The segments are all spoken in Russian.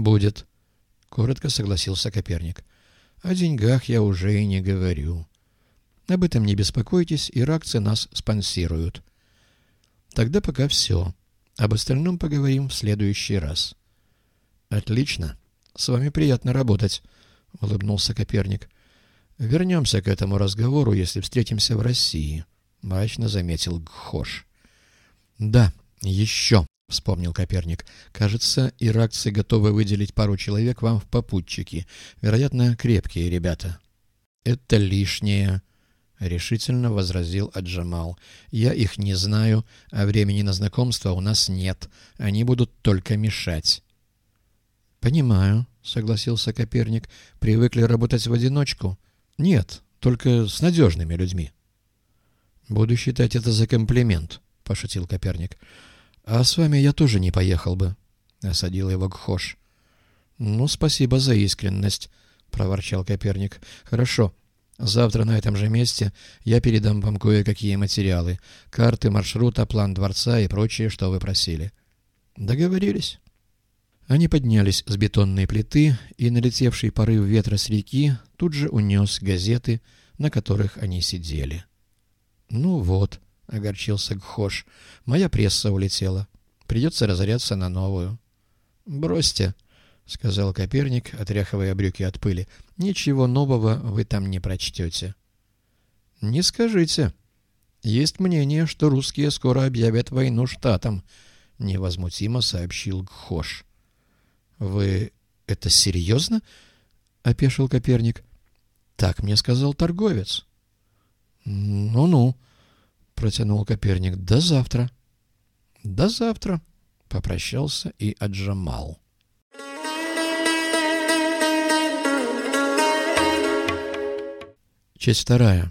«Будет», — коротко согласился Коперник. «О деньгах я уже и не говорю. Об этом не беспокойтесь, иракцы нас спонсируют. Тогда пока все. Об остальном поговорим в следующий раз». «Отлично. С вами приятно работать», — улыбнулся Коперник. «Вернемся к этому разговору, если встретимся в России», — мрачно заметил Гхош. «Да, еще», — вспомнил Коперник. «Кажется, иракцы готовы выделить пару человек вам в попутчики. Вероятно, крепкие ребята». «Это лишнее», — решительно возразил Аджамал. «Я их не знаю, а времени на знакомство у нас нет. Они будут только мешать». «Понимаю», — согласился Коперник. «Привыкли работать в одиночку?» «Нет, только с надежными людьми». «Буду считать это за комплимент», — пошутил Коперник. «А с вами я тоже не поехал бы», — осадил его Гхош. «Ну, спасибо за искренность», — проворчал Коперник. «Хорошо. Завтра на этом же месте я передам вам кое-какие материалы. Карты маршрута, план дворца и прочее, что вы просили». «Договорились». Они поднялись с бетонной плиты, и налетевший порыв ветра с реки тут же унес газеты, на которых они сидели. «Ну вот», — огорчился Гхош, — «моя пресса улетела. Придется разоряться на новую». «Бросьте», — сказал Коперник, отряхивая брюки от пыли. «Ничего нового вы там не прочтете». «Не скажите. Есть мнение, что русские скоро объявят войну штатам», — невозмутимо сообщил Гхош. «Вы это серьезно?» — опешил Коперник. «Так мне сказал торговец». «Ну-ну», — протянул Коперник, — «до завтра». «До завтра», — попрощался и Аджамал. Часть вторая.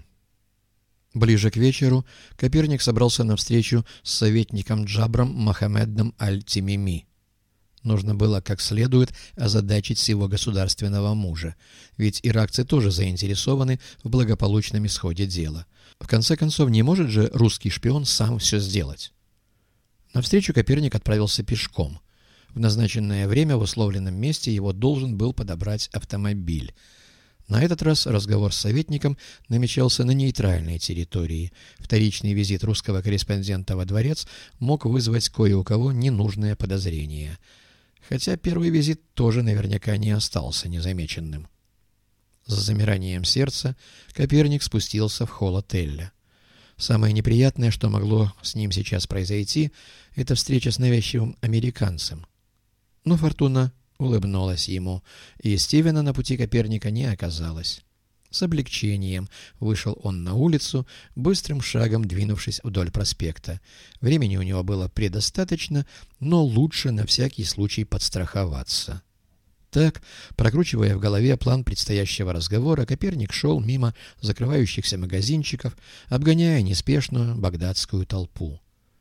Ближе к вечеру Коперник собрался на встречу с советником Джабром Мохаммедом Аль-Тимими. Нужно было как следует озадачить сего государственного мужа, ведь иракцы тоже заинтересованы в благополучном исходе дела. В конце концов, не может же русский шпион сам все сделать. На встречу Коперник отправился пешком. В назначенное время в условленном месте его должен был подобрать автомобиль. На этот раз разговор с советником намечался на нейтральной территории. Вторичный визит русского корреспондента во дворец мог вызвать кое у кого ненужное подозрение. Хотя первый визит тоже наверняка не остался незамеченным. С замиранием сердца Коперник спустился в холл отеля. Самое неприятное, что могло с ним сейчас произойти, это встреча с навязчивым американцем. Но фортуна улыбнулась ему, и Стивена на пути Коперника не оказалось. С облегчением вышел он на улицу, быстрым шагом двинувшись вдоль проспекта. Времени у него было предостаточно, но лучше на всякий случай подстраховаться. Так, прокручивая в голове план предстоящего разговора, Коперник шел мимо закрывающихся магазинчиков, обгоняя неспешную багдадскую толпу.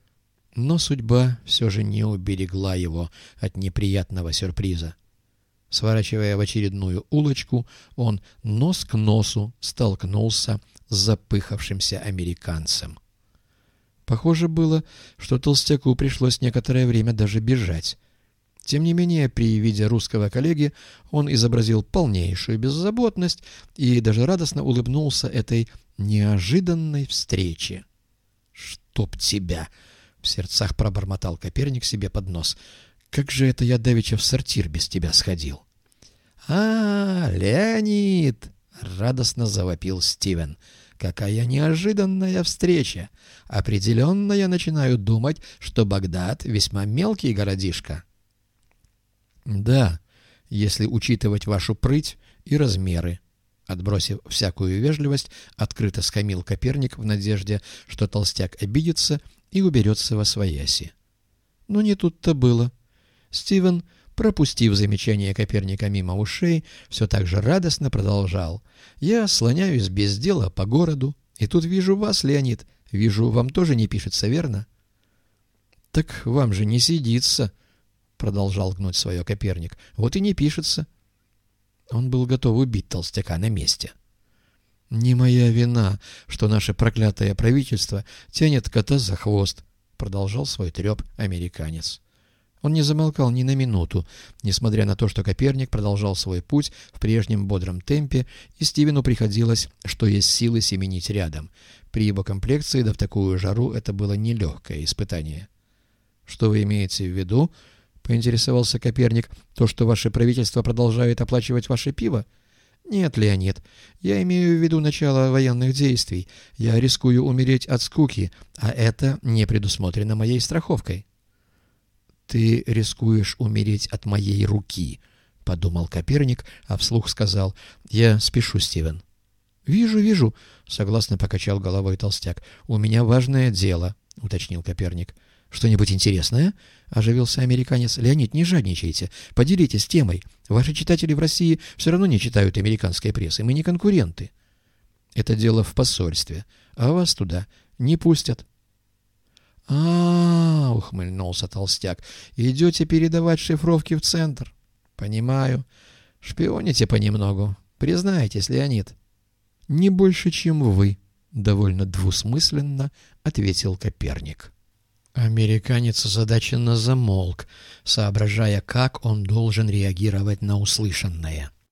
Но судьба все же не уберегла его от неприятного сюрприза. Сворачивая в очередную улочку, он нос к носу столкнулся с запыхавшимся американцем. Похоже было, что толстяку пришлось некоторое время даже бежать. Тем не менее, при виде русского коллеги он изобразил полнейшую беззаботность и даже радостно улыбнулся этой неожиданной встрече. «Чтоб тебя!» — в сердцах пробормотал Коперник себе под нос. «Как же это я давеча в сортир без тебя сходил?» Леонид!» — радостно завопил Стивен. «Какая неожиданная встреча! Определенно я начинаю думать, что Багдад весьма мелкий городишко». «Да, если учитывать вашу прыть и размеры». Отбросив всякую вежливость, открыто скамил Коперник в надежде, что толстяк обидится и уберется восвояси. Но не тут-то было. Стивен, пропустив замечание Коперника мимо ушей, все так же радостно продолжал. «Я слоняюсь без дела по городу, и тут вижу вас, Леонид. Вижу, вам тоже не пишется, верно?» «Так вам же не сидится», — продолжал гнуть свое Коперник. «Вот и не пишется». Он был готов убить толстяка на месте. «Не моя вина, что наше проклятое правительство тянет кота за хвост», — продолжал свой треп американец. Он не замолкал ни на минуту, несмотря на то, что Коперник продолжал свой путь в прежнем бодром темпе, и Стивену приходилось, что есть силы, семенить рядом. При его комплекции, да в такую жару, это было нелегкое испытание. «Что вы имеете в виду?» — поинтересовался Коперник. «То, что ваше правительство продолжает оплачивать ваше пиво?» «Нет, Леонид, я имею в виду начало военных действий. Я рискую умереть от скуки, а это не предусмотрено моей страховкой». «Ты рискуешь умереть от моей руки», — подумал Коперник, а вслух сказал: «Я спешу, Стивен». «Вижу, вижу», — согласно покачал головой толстяк. «У меня важное дело», — уточнил Коперник. «Что-нибудь интересное?» — оживился американец. «Леонид, не жадничайте. Поделитесь темой. Ваши читатели в России все равно не читают американской прессы. Мы не конкуренты». «Это дело в посольстве, а вас туда не пустят». Ухмыльнулся толстяк. «Идете передавать шифровки в центр?» «Понимаю. Шпионите понемногу. Признайтесь, Леонид». «Не больше, чем вы», — довольно двусмысленно ответил Коперник. Американец озадаченно замолк, соображая, как он должен реагировать на услышанное.